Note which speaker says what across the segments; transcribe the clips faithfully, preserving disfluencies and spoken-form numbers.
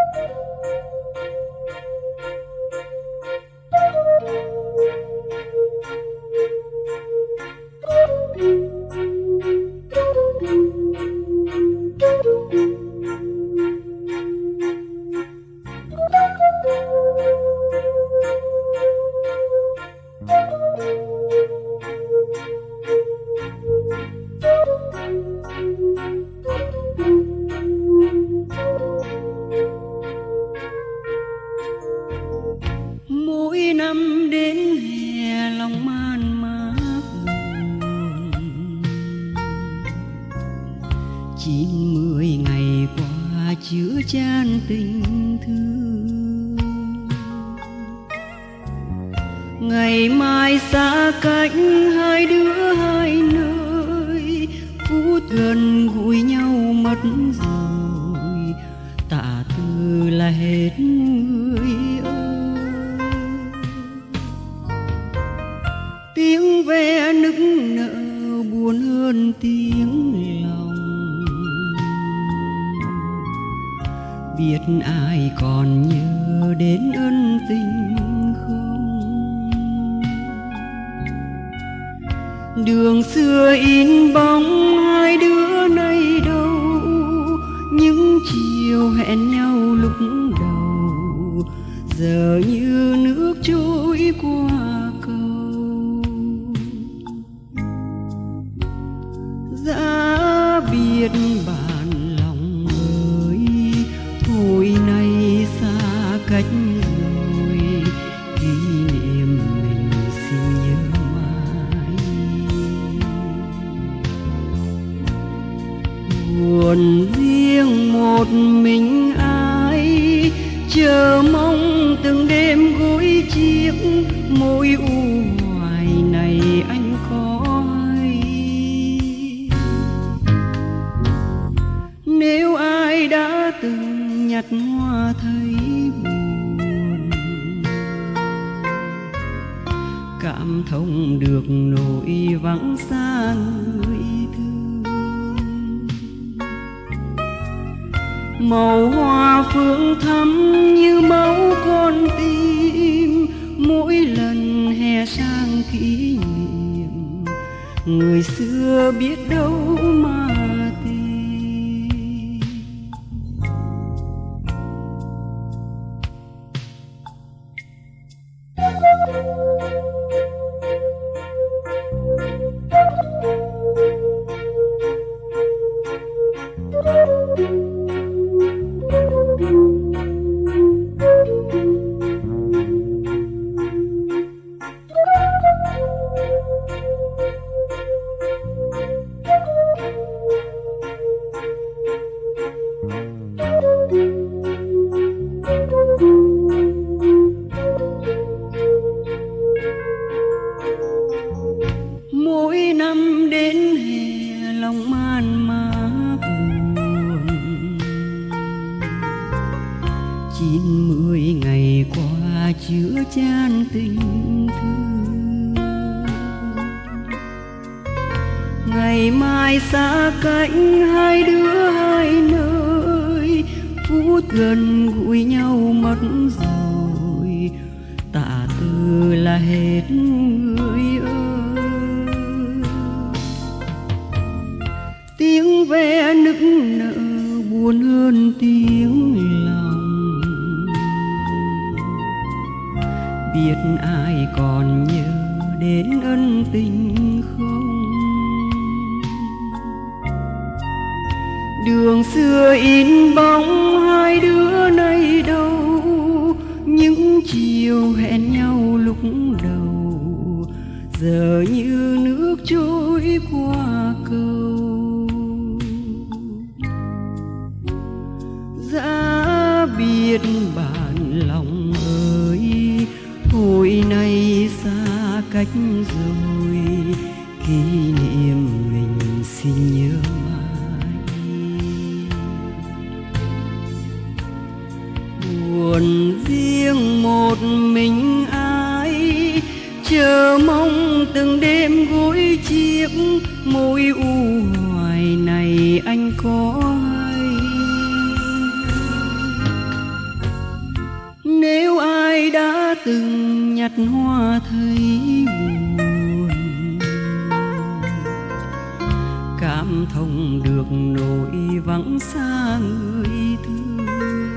Speaker 1: Mỗi năm đến hè lòng man mác buồn, chín mười ngày qua chứa chan tình thương. Ngày mai xa cách hai đứa hai nơi, phút gần gũi nhau mất rồi, tạ từ là hết người ơi. Tiếng ve nức nở buồn hơn tiếng lòng, biết ai còn nhớ đến ân tình không? Đường xưa in bóng hai đứa nay đâu, những chiều hẹn nhau lúc đầu giờ như nước trôi qua cầu. Giá biết bạn lòng ơi, thôi nay xa cách rồi, kỷ niệm mình xin nhớ mãi. Buồn riêng một mình ai, chờ mong từng đêm gối chiếc, mối u hoài này anh có hay? Nếu ai đã từng nhặt hoa thấy buồn, cảm thông được nỗi vắng xa người thương. Màu hoa phương thắm như máu con tim, mỗi lần hè sang kỷ niệm, người xưa biết đâu mà tìm. Mỗi năm đến hè lòng man mác buồn, chín mười ngày qua chứa chan tình thương. Ngày mai xa cách hai đứa hai nơi, phút gần gũi nhau mất rồi, tạ từ là hết người ơi. Tiếng ve nức nở buồn hơn tiếng lòng, biết ai còn nhớ đến ân tình không? Đường xưa in bóng hai đứa nay đâu, những chiều hẹn nhau lúc đầu giờ như nước trôi qua cầu. Giá biết bạn lòng ơi, thôi nay xa cách rồi, kỷ niệm mình xin nhớ mãi. Buồn riêng một mình ai, chờ mong từng đêm gối chiếc, mối u hoài này anh có hay? từng nhặt hoa thấy buồn, cảm thông được nỗi vắng xa người thương.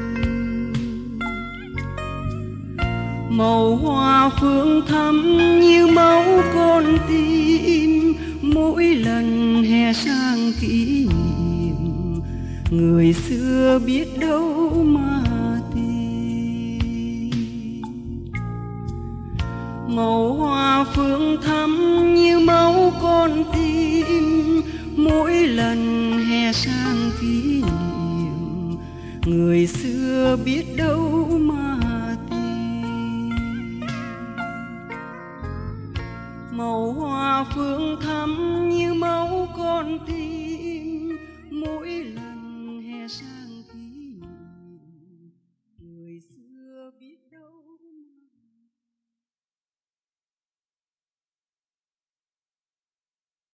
Speaker 1: Màu hoa phương thắm như máu con tim, mỗi lần hè sang kỷ niệm người xưa biết đâu mà tìm. Màu hoa phương thắm như máu con tim, mỗi lần hè sang kỷ niệm người xưa biết đâu mà tìm. Màu hoa phương thắm như máu con tim, mỗi lần hè sang kỷ niệm người xưa biết đâu